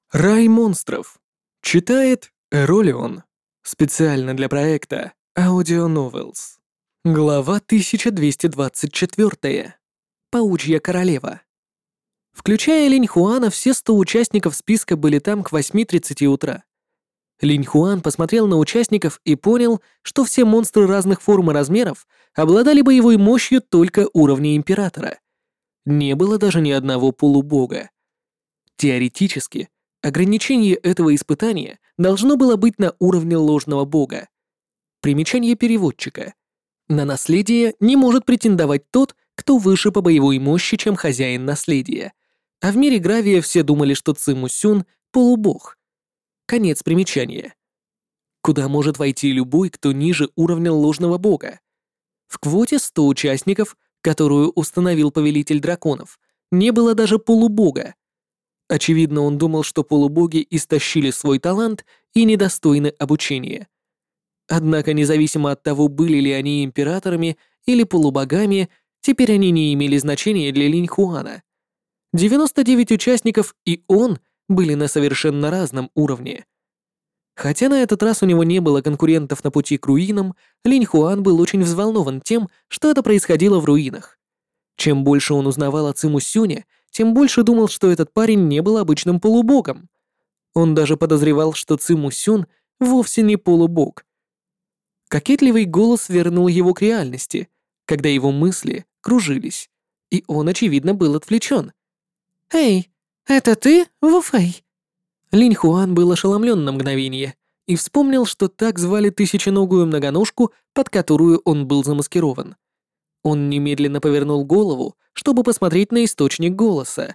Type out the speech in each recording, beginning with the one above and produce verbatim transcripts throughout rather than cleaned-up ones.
Рай монстров. Читает Эролион. Специально для проекта Audio Novels. Глава тысяча двести двадцать четыре. Паучья королева. Включая Линь Хуана, все сто участников списка были там к восьми тридцати утра. Линь Хуан посмотрел на участников и понял, что все монстры разных форм и размеров обладали боевой мощью только уровня Императора. Не было даже ни одного полубога. Теоретически, ограничение этого испытания должно было быть на уровне ложного бога. Примечание переводчика. На наследие не может претендовать тот, кто выше по боевой мощи, чем хозяин наследия. А в мире Гравия все думали, что Циму Сюн — полубог. Конец примечания. Куда может войти любой, кто ниже уровня ложного бога? В квоте сто участников, которую установил повелитель драконов, не было даже полубога. Очевидно, он думал, что полубоги истощили свой талант и недостойны обучения. Однако, независимо от того, были ли они императорами или полубогами, теперь они не имели значения для Линь Хуана. девяносто девять участников и он были на совершенно разном уровне. Хотя на этот раз у него не было конкурентов на пути к руинам, Линь Хуан был очень взволнован тем, что это происходило в руинах. Чем больше он узнавал о Циму Сюне, тем больше думал, что этот парень не был обычным полубогом. Он даже подозревал, что Циму Сюн вовсе не полубог. Кокетливый голос вернул его к реальности, когда его мысли кружились, и он, очевидно, был отвлечен. «Эй, это ты, Вуфэй?» Линь Хуан был ошеломлен на мгновение и вспомнил, что так звали тысяченогую многоножку, под которую он был замаскирован. Он немедленно повернул голову, чтобы посмотреть на источник голоса.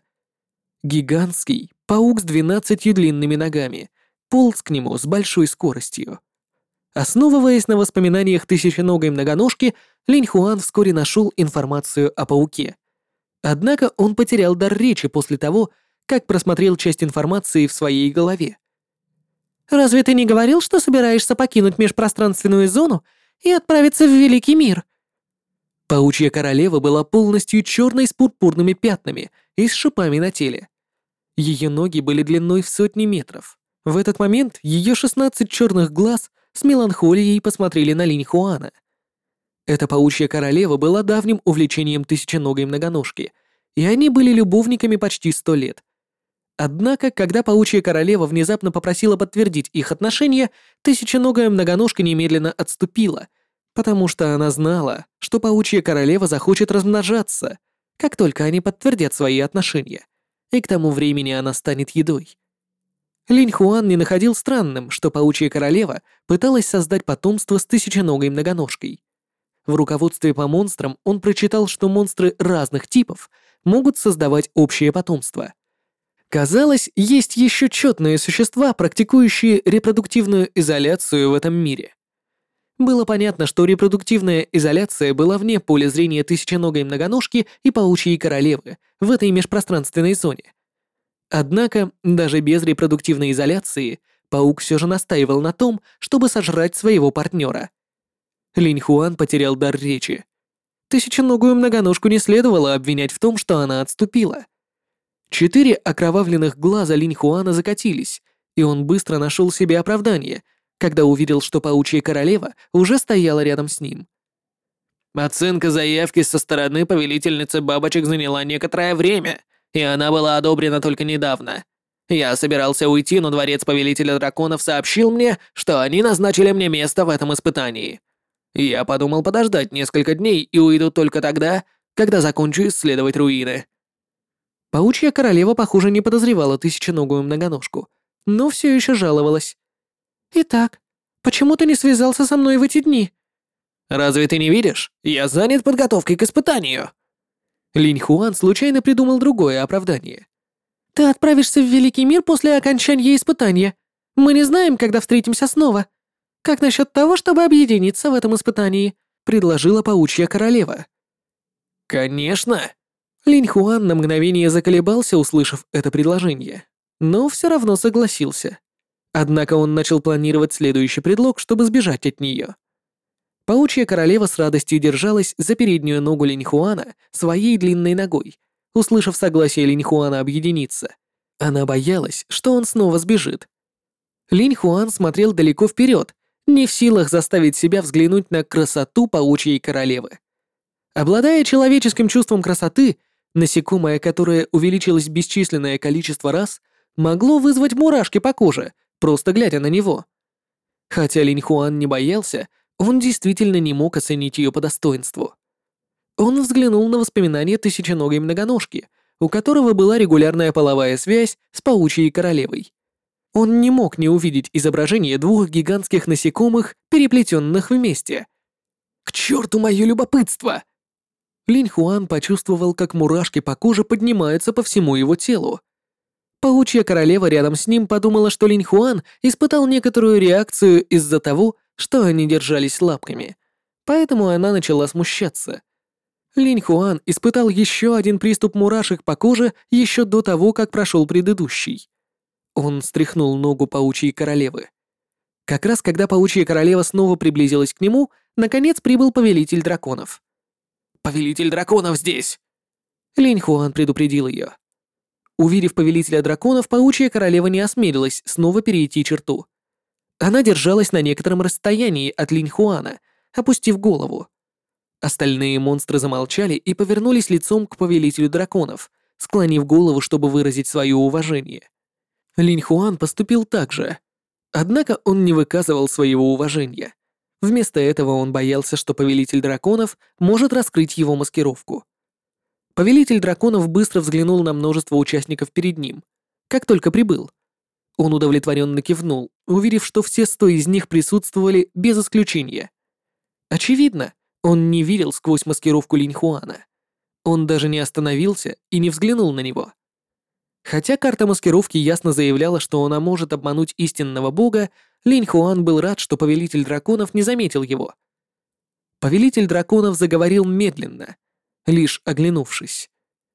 Гигантский паук с двенадцатью длинными ногами полз к нему с большой скоростью. Основываясь на воспоминаниях тысяченогой многоножки, Линь Хуан вскоре нашел информацию о пауке. Однако он потерял дар речи после того, как просмотрел часть информации в своей голове. «Разве ты не говорил, что собираешься покинуть межпространственную зону и отправиться в Великий мир?» Паучья королева была полностью черной с пурпурными пятнами и с шипами на теле. Ее ноги были длиной в сотни метров. В этот момент ее шестнадцать черных глаз с меланхолией посмотрели на Линь Хуана. Эта паучья королева была давним увлечением тысяченогой многоножки, и они были любовниками почти сто лет. Однако, когда паучья королева внезапно попросила подтвердить их отношения, тысяченогая многоножка немедленно отступила, потому что она знала, что паучья королева захочет размножаться, как только они подтвердят свои отношения, и к тому времени она станет едой. Линь Хуан не находил странным, что паучья королева пыталась создать потомство с тысяченогой многоножкой. В руководстве по монстрам он прочитал, что монстры разных типов могут создавать общее потомство. Казалось, есть еще четные существа, практикующие репродуктивную изоляцию в этом мире. Было понятно, что репродуктивная изоляция была вне поля зрения тысяченогой многоножки и паучьей королевы в этой межпространственной зоне. Однако, даже без репродуктивной изоляции, паук все же настаивал на том, чтобы сожрать своего партнера. Линь Хуан потерял дар речи. Тысяченогую многоножку не следовало обвинять в том, что она отступила. Четыре окровавленных глаза Линь Хуана закатились, и он быстро нашел себе оправдание, когда увидел, что паучья королева уже стояла рядом с ним. Оценка заявки со стороны повелительницы бабочек заняла некоторое время, и она была одобрена только недавно. Я собирался уйти, но дворец повелителя драконов сообщил мне, что они назначили мне место в этом испытании. Я подумал подождать несколько дней и уйду только тогда, когда закончу исследовать руины. Паучья королева, похоже, не подозревала тысяченогую многоножку, но все еще жаловалась. «Итак, почему ты не связался со мной в эти дни?» «Разве ты не видишь? Я занят подготовкой к испытанию». Линь Хуан случайно придумал другое оправдание. «Ты отправишься в Великий мир после окончания испытания. Мы не знаем, когда встретимся снова. Как насчет того, чтобы объединиться в этом испытании?» — предложила паучья королева. «Конечно!» Линь Хуан на мгновение заколебался, услышав это предложение, но все равно согласился. Однако он начал планировать следующий предлог, чтобы сбежать от нее. Паучья королева с радостью держалась за переднюю ногу Линь Хуана своей длинной ногой, услышав согласие Линь Хуана объединиться. Она боялась, что он снова сбежит. Линь Хуан смотрел далеко вперед, не в силах заставить себя взглянуть на красоту паучьей королевы. Обладая человеческим чувством красоты, насекомое, которое увеличилось бесчисленное количество раз, могло вызвать мурашки по коже, просто глядя на него. Хотя Линь Хуан не боялся, он действительно не мог оценить ее по достоинству. Он взглянул на воспоминания тысяченогой многоножки, у которого была регулярная половая связь с паучьей королевой. Он не мог не увидеть изображение двух гигантских насекомых, переплетенных вместе. «К черту мое любопытство!» Линь Хуан почувствовал, как мурашки по коже поднимаются по всему его телу. Паучья королева рядом с ним подумала, что Линь Хуан испытал некоторую реакцию из-за того, что они держались лапками, поэтому она начала смущаться. Линь Хуан испытал еще один приступ мурашек по коже еще до того, как прошел предыдущий. Он стряхнул ногу паучьей королевы. Как раз когда паучья королева снова приблизилась к нему, наконец прибыл повелитель драконов. «Повелитель драконов здесь!» Линь Хуан предупредил ее. Увидев повелителя драконов, паучья королева не осмелилась снова перейти черту. Она держалась на некотором расстоянии от Линь Хуана, опустив голову. Остальные монстры замолчали и повернулись лицом к повелителю драконов, склонив голову, чтобы выразить свое уважение. Линь Хуан поступил так же. Однако он не выказывал своего уважения. Вместо этого он боялся, что повелитель драконов может раскрыть его маскировку. Повелитель драконов быстро взглянул на множество участников перед ним, как только прибыл. Он удовлетворенно кивнул, увидев, что все сто из них присутствовали без исключения. Очевидно, он не видел сквозь маскировку Линь Хуана. Он даже не остановился и не взглянул на него. Хотя карта маскировки ясно заявляла, что она может обмануть истинного бога, Линь Хуан был рад, что повелитель драконов не заметил его. Повелитель драконов заговорил медленно, лишь оглянувшись.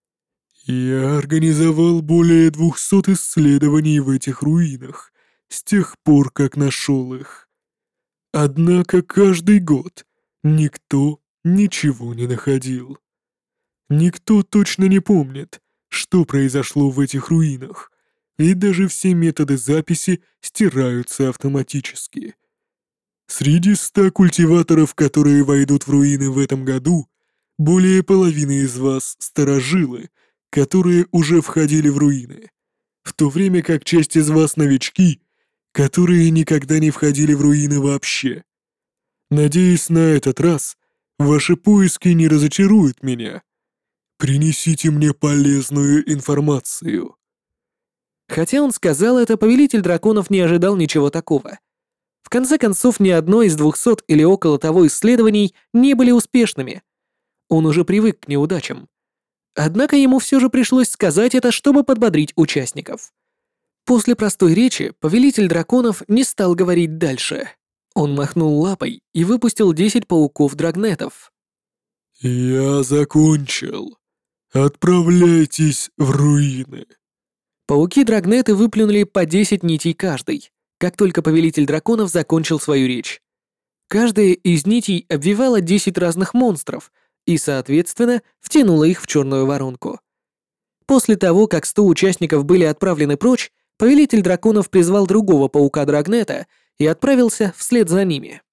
«Я организовал более двухсот исследований в этих руинах с тех пор, как нашел их. Однако каждый год никто ничего не находил. Никто точно не помнит, что произошло в этих руинах, и даже все методы записи стираются автоматически. Среди ста культиваторов, которые войдут в руины в этом году, более половины из вас — старожилы, которые уже входили в руины, в то время как часть из вас — новички, которые никогда не входили в руины вообще. Надеюсь, на этот раз ваши поиски не разочаруют меня. Принесите мне полезную информацию». Хотя он сказал это, повелитель драконов не ожидал ничего такого. В конце концов, ни одно из двухсот или около того исследований не были успешными. Он уже привык к неудачам. Однако ему все же пришлось сказать это, чтобы подбодрить участников. После простой речи повелитель драконов не стал говорить дальше. Он махнул лапой и выпустил десять пауков-драгнетов. «Я закончил. Отправляйтесь в руины». Пауки-драгнеты выплюнули по десять нитей каждый, как только повелитель драконов закончил свою речь. Каждая из нитей обвивала десять разных монстров и, соответственно, втянула их в черную воронку. После того, как сто участников были отправлены прочь, повелитель драконов призвал другого паука-драгнета и отправился вслед за ними.